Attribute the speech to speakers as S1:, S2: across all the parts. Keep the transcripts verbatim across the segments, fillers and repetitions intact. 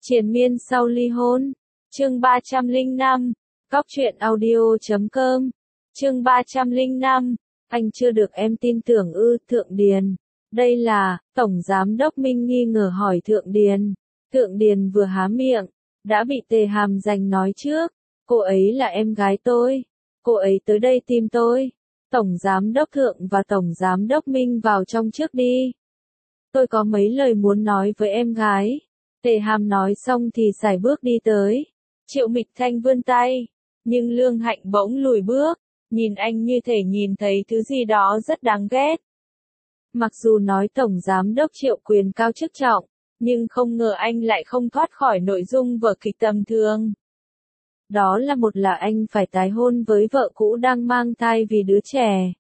S1: Triền miên sau ly hôn. Chương ba trăm lẻ năm. Góc truyện audio chấm com. Chương ba trăm lẻ năm. Anh chưa được em tin tưởng ư? Thượng Điền. Đây là, Tổng Giám đốc Minh nghi ngờ hỏi Thượng Điền. Thượng Điền vừa há miệng, đã bị Tề Hàm giành nói trước. Cô ấy là em gái tôi. Cô ấy tới đây tìm tôi. Tổng Giám đốc Thượng và Tổng Giám đốc Minh vào trong trước đi. Tôi có mấy lời muốn nói với em gái. Tề Hàm nói xong thì sải bước đi tới. Triệu Mịch Thanh vươn tay, nhưng Lương Hạnh bỗng lùi bước, nhìn anh như thể nhìn thấy thứ gì đó rất đáng ghét. Mặc dù nói Tổng Giám đốc Triệu quyền cao chức trọng, nhưng không ngờ anh lại không thoát khỏi nội dung vở kịch tầm thường. Đó là một là anh phải tái hôn với vợ cũ đang mang thai vì đứa trẻ.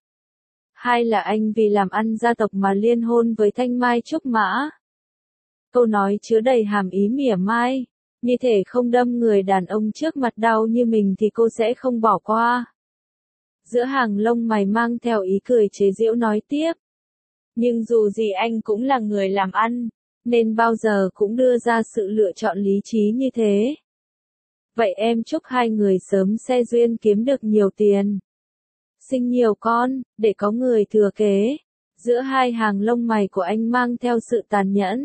S1: Hai là anh vì làm ăn gia tộc mà liên hôn với Thanh Mai Trúc Mã. Câu nói chứa đầy hàm ý mỉa mai, như thể không đâm người đàn ông trước mặt đau như mình thì cô sẽ không bỏ qua. Giữa hàng lông mày mang theo ý cười chế giễu nói tiếp. Nhưng dù gì anh cũng là người làm ăn, nên bao giờ cũng đưa ra sự lựa chọn lý trí như thế. Vậy em chúc hai người sớm xe duyên kiếm được nhiều tiền, sinh nhiều con, để có người thừa kế. Giữa hai hàng lông mày của anh mang theo sự tàn nhẫn.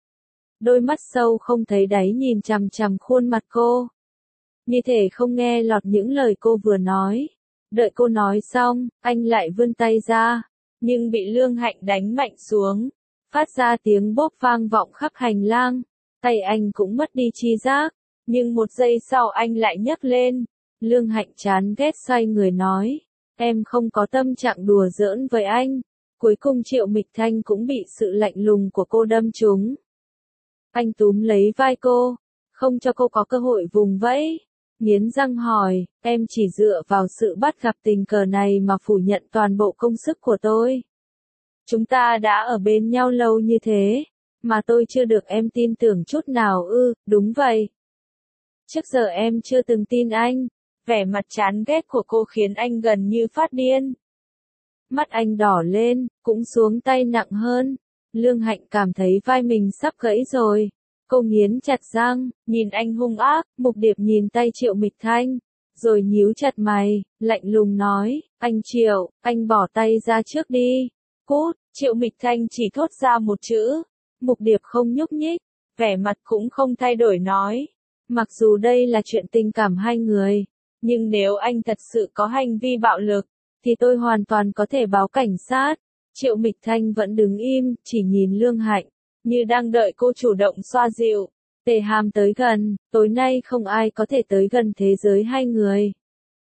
S1: Đôi mắt sâu không thấy đáy nhìn chằm chằm khuôn mặt cô. Như thể không nghe lọt những lời cô vừa nói. Đợi cô nói xong, anh lại vươn tay ra, nhưng bị Lương Hạnh đánh mạnh xuống, phát ra tiếng bốp vang vọng khắp hành lang. Tay anh cũng mất đi chi giác, nhưng một giây sau anh lại nhấc lên. Lương Hạnh chán ghét xoay người nói, em không có tâm trạng đùa giỡn với anh. Cuối cùng Triệu Mịch Thanh cũng bị sự lạnh lùng của cô đâm trúng. Anh túm lấy vai cô, không cho cô có cơ hội vùng vẫy, nghiến răng hỏi, em chỉ dựa vào sự bắt gặp tình cờ này mà phủ nhận toàn bộ công sức của tôi. Chúng ta đã ở bên nhau lâu như thế, mà tôi chưa được em tin tưởng chút nào ư? Đúng vậy. Trước giờ em chưa từng tin anh. Vẻ mặt chán ghét của cô khiến anh gần như phát điên. Mắt anh đỏ lên, cũng xuống tay nặng hơn. Lương Hạnh cảm thấy vai mình sắp gãy rồi. Cô nghiến chặt răng, nhìn anh hung ác. Mục Điệp nhìn tay Triệu Mịch Thanh, rồi nhíu chặt mày, lạnh lùng nói, anh Triệu, anh bỏ tay ra trước đi. Cút. Triệu Mịch Thanh chỉ thốt ra một chữ. Mục Điệp không nhúc nhích, vẻ mặt cũng không thay đổi nói, mặc dù đây là chuyện tình cảm hai người, nhưng nếu anh thật sự có hành vi bạo lực, thì tôi hoàn toàn có thể báo cảnh sát. Triệu Mịch Thanh vẫn đứng im, chỉ nhìn Lương Hạnh, như đang đợi cô chủ động xoa dịu. Tề Hàm tới gần, tối nay không ai có thể tới gần thế giới hai người.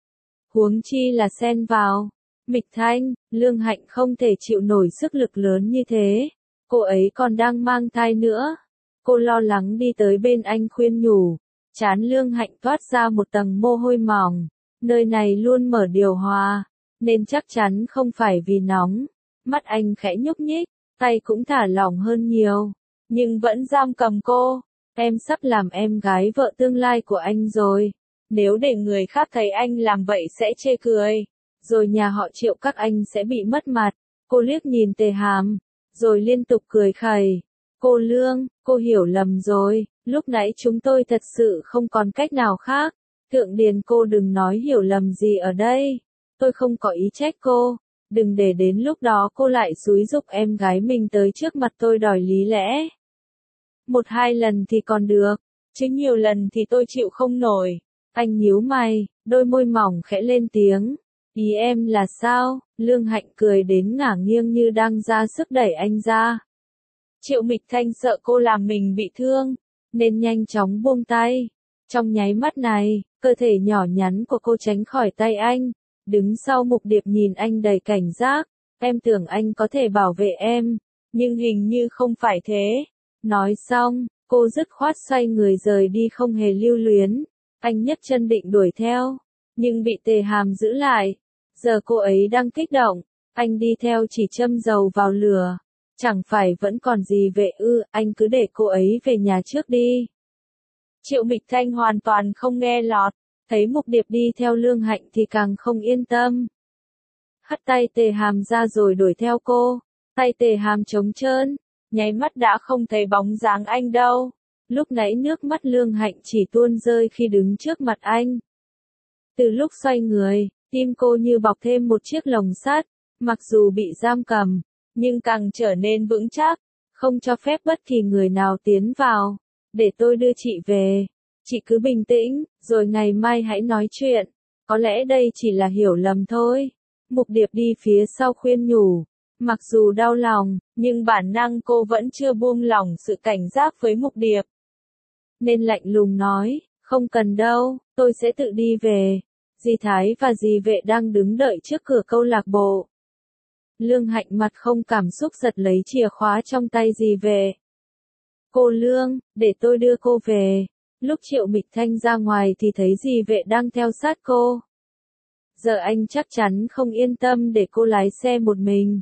S1: Huống chi là xen vào. Mịch Thanh, Lương Hạnh không thể chịu nổi sức lực lớn như thế. Cô ấy còn đang mang thai nữa. Cô lo lắng đi tới bên anh khuyên nhủ. Trán Lương Hạnh toát ra một tầng mồ hôi mỏng. Nơi này luôn mở điều hòa, nên chắc chắn không phải vì nóng. Mắt anh khẽ nhúc nhích, tay cũng thả lỏng hơn nhiều, nhưng vẫn giam cầm cô. Em sắp làm em gái vợ tương lai của anh rồi. Nếu để người khác thấy anh làm vậy sẽ chê cười, rồi nhà họ Triệu các anh sẽ bị mất mặt. Cô liếc nhìn Tề Hàm, rồi liên tục cười khẩy. Cô Lương, cô hiểu lầm rồi, lúc nãy chúng tôi thật sự không còn cách nào khác. Thượng Điền, cô đừng nói hiểu lầm gì ở đây. Tôi không có ý trách cô. Đừng để đến lúc đó cô lại xúi giục em gái mình tới trước mặt tôi đòi lý lẽ. Một hai lần thì còn được, chứ nhiều lần thì tôi chịu không nổi. Anh nhíu mày, đôi môi mỏng khẽ lên tiếng. Ý em là sao? Lương Hạnh cười đến ngả nghiêng như đang ra sức đẩy anh ra. Triệu Mịch Thanh sợ cô làm mình bị thương, nên nhanh chóng buông tay. Trong nháy mắt này, cơ thể nhỏ nhắn của cô tránh khỏi tay anh, đứng sau Mục Điệp nhìn anh đầy cảnh giác. Em tưởng anh có thể bảo vệ em, nhưng hình như không phải thế. Nói xong, cô dứt khoát xoay người rời đi không hề lưu luyến. Anh nhấc chân định đuổi theo, nhưng bị Tề Hàm giữ lại. Giờ cô ấy đang kích động, anh đi theo chỉ châm dầu vào lửa. Chẳng phải vẫn còn gì về ư? Anh cứ để cô ấy về nhà trước đi. Triệu Mịch Thanh hoàn toàn không nghe lọt, thấy Mục Điệp đi theo Lương Hạnh thì càng không yên tâm. Hất tay Tề Hàm ra rồi đuổi theo cô. Tay Tề Hàm trống trơn, nháy mắt đã không thấy bóng dáng anh đâu. Lúc nãy nước mắt Lương Hạnh chỉ tuôn rơi khi đứng trước mặt anh. Từ lúc xoay người, tim cô như bọc thêm một chiếc lồng sắt, mặc dù bị giam cầm, nhưng càng trở nên vững chắc, không cho phép bất kỳ người nào tiến vào. Để tôi đưa chị về. Chị cứ bình tĩnh, rồi ngày mai hãy nói chuyện. Có lẽ đây chỉ là hiểu lầm thôi. Mục Điệp đi phía sau khuyên nhủ. Mặc dù đau lòng, nhưng bản năng cô vẫn chưa buông lỏng sự cảnh giác với Mục Điệp. Nên lạnh lùng nói, không cần đâu, tôi sẽ tự đi về. Dì Thái và dì Vệ đang đứng đợi trước cửa câu lạc bộ. Lương Hạnh mặt không cảm xúc giật lấy chìa khóa trong tay dì Vệ. Cô Lương, để tôi đưa cô về. Lúc Triệu Mịch Thanh ra ngoài thì thấy dì Vệ đang theo sát cô. Giờ anh chắc chắn không yên tâm để cô lái xe một mình.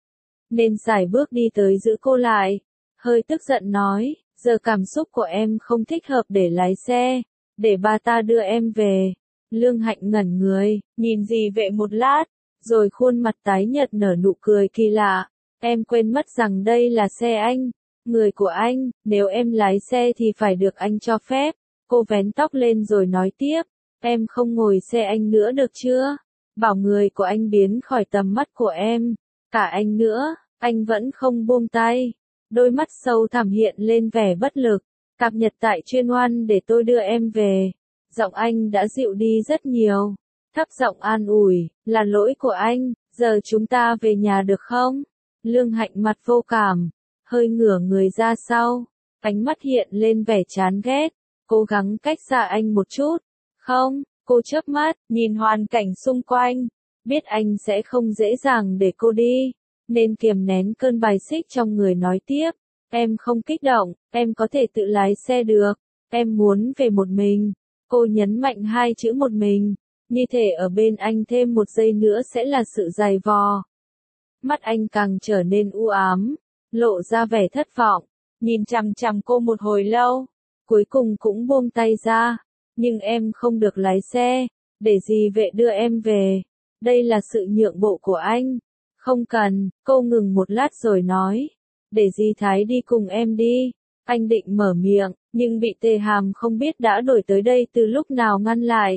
S1: Nên sải bước đi tới giữ cô lại. Hơi tức giận nói, giờ cảm xúc của em không thích hợp để lái xe. Để ba ta đưa em về. Lương Hạnh ngẩn người, nhìn dì Vệ một lát, rồi khuôn mặt tái nhợt nở nụ cười kỳ lạ. Em quên mất rằng đây là xe anh, người của anh, nếu em lái xe thì phải được anh cho phép. Cô vén tóc lên rồi nói tiếp, em không ngồi xe anh nữa được chưa? Bảo người của anh biến khỏi tầm mắt của em. Cả anh nữa, anh vẫn không buông tay. Đôi mắt sâu thẳm hiện lên vẻ bất lực. Cập nhật tại chuyên oan để tôi đưa em về. Giọng anh đã dịu đi rất nhiều. Thấp giọng an ủi, là lỗi của anh, giờ chúng ta về nhà được không? Lương Hạnh mặt vô cảm, hơi ngửa người ra sau, ánh mắt hiện lên vẻ chán ghét, cố gắng cách xa anh một chút. Không, cô chớp mắt, nhìn hoàn cảnh xung quanh, biết anh sẽ không dễ dàng để cô đi, nên kiềm nén cơn bài xích trong người nói tiếp. Em không kích động, em có thể tự lái xe được, em muốn về một mình. Cô nhấn mạnh hai chữ một mình, như thể ở bên anh thêm một giây nữa sẽ là sự dày vò. Mắt anh càng trở nên u ám, lộ ra vẻ thất vọng, nhìn chằm chằm cô một hồi lâu, cuối cùng cũng buông tay ra. Nhưng em không được lái xe, để dì Vệ đưa em về. Đây là sự nhượng bộ của anh. Không cần, cô ngừng một lát rồi nói, để dì Thái đi cùng em đi. Anh định mở miệng, nhưng bị Tề Hàm không biết đã đổi tới đây từ lúc nào ngăn lại.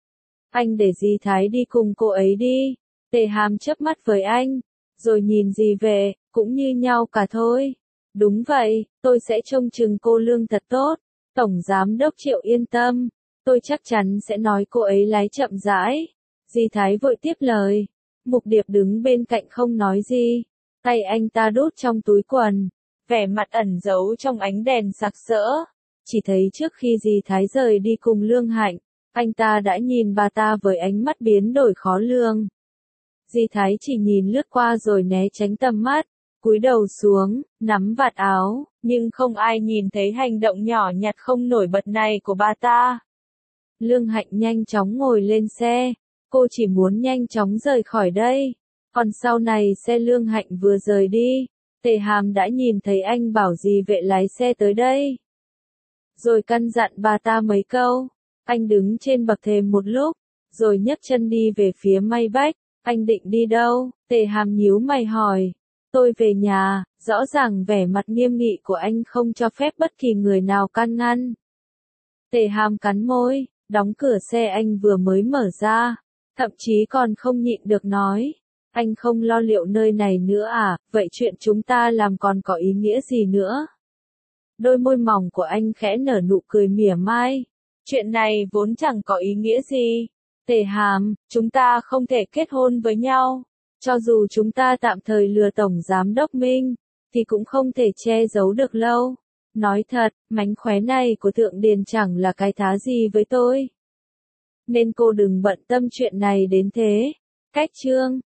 S1: Anh để dì Thái đi cùng cô ấy đi. Tề Hàm chớp mắt với anh, rồi nhìn dì Vệ, cũng như nhau cả thôi. Đúng vậy, tôi sẽ trông chừng cô Lương thật tốt. Tổng Giám đốc Triệu yên tâm, tôi chắc chắn sẽ nói cô ấy lái chậm rãi. Dì Thái vội tiếp lời. Mục Điệp đứng bên cạnh không nói gì. Tay anh ta đút trong túi quần, vẻ mặt ẩn giấu trong ánh đèn sặc sỡ. Chỉ thấy trước khi dì Thái rời đi cùng Lương Hạnh, anh ta đã nhìn bà ta với ánh mắt biến đổi khó lường. Dì Thái chỉ nhìn lướt qua rồi né tránh tầm mắt, cúi đầu xuống, nắm vạt áo, nhưng không ai nhìn thấy hành động nhỏ nhặt không nổi bật này của bà ta. Lương Hạnh nhanh chóng ngồi lên xe, cô chỉ muốn nhanh chóng rời khỏi đây. Còn sau này xe Lương Hạnh vừa rời đi, Tề Hàm đã nhìn thấy anh bảo dì Vệ lái xe tới đây. Rồi căn dặn bà ta mấy câu, anh đứng trên bậc thềm một lúc, rồi nhấc chân đi về phía May Bách. Anh định đi đâu? Tề Hàm nhíu mày hỏi. Tôi về nhà. Rõ ràng vẻ mặt nghiêm nghị của anh không cho phép bất kỳ người nào can ngăn. Tề Hàm cắn môi, đóng cửa xe anh vừa mới mở ra, thậm chí còn không nhịn được nói. Anh không lo liệu nơi này nữa à, vậy chuyện chúng ta làm còn có ý nghĩa gì nữa? Đôi môi mỏng của anh khẽ nở nụ cười mỉa mai. Chuyện này vốn chẳng có ý nghĩa gì. Tề Hàm, chúng ta không thể kết hôn với nhau. Cho dù chúng ta tạm thời lừa Tổng Giám đốc Minh, thì cũng không thể che giấu được lâu. Nói thật, mánh khóe này của Thượng Điền chẳng là cái thá gì với tôi. Nên cô đừng bận tâm chuyện này đến thế. Cách chương